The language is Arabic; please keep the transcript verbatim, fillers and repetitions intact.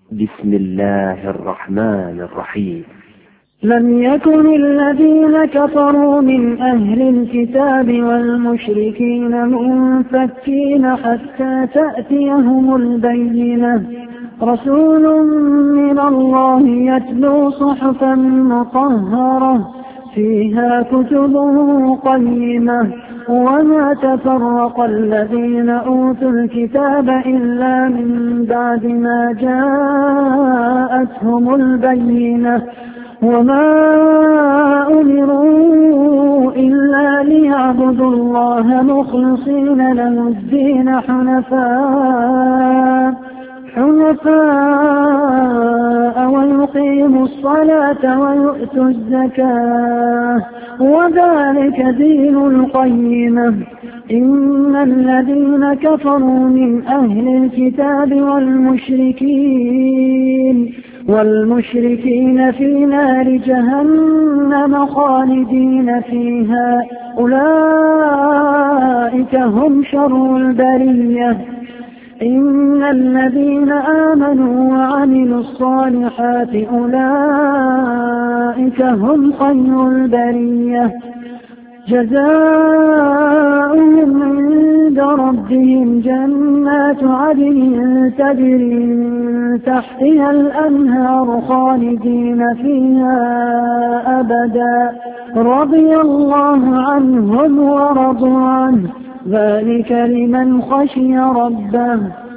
بسم الله الرحمن الرحيم. لم يكن الذين كفروا من أهل الكتاب والمشركين منفكين حتى تأتيهم البينة، رسول من الله يتلو صحفا مطهرة فيها كتب قيمة، وما تفرق الذين أوتوا الكتاب إلا من بعد ما جاءتهم البينة، وما أمروا إلا ليعبدوا الله مخلصين له الدين حنفاء حنفاء ويقيموا الصلاة ويؤتوا الزكاة، وذلك دين القيمة. إن الذين كفروا من أهل الكتاب والمشركين والمشركين في نار جهنم خالدين فيها، أولئك هم شر البرية. إن الذين آمنوا وعملوا الصالحات أولئك هم خير البرية، جزاؤهم عند ربهم جنات عدن تجري من تحتها الأنهار خالدين فيها أبدا، رضي الله عنهم ورضوا عنه، ذلك لمن خشي ربه.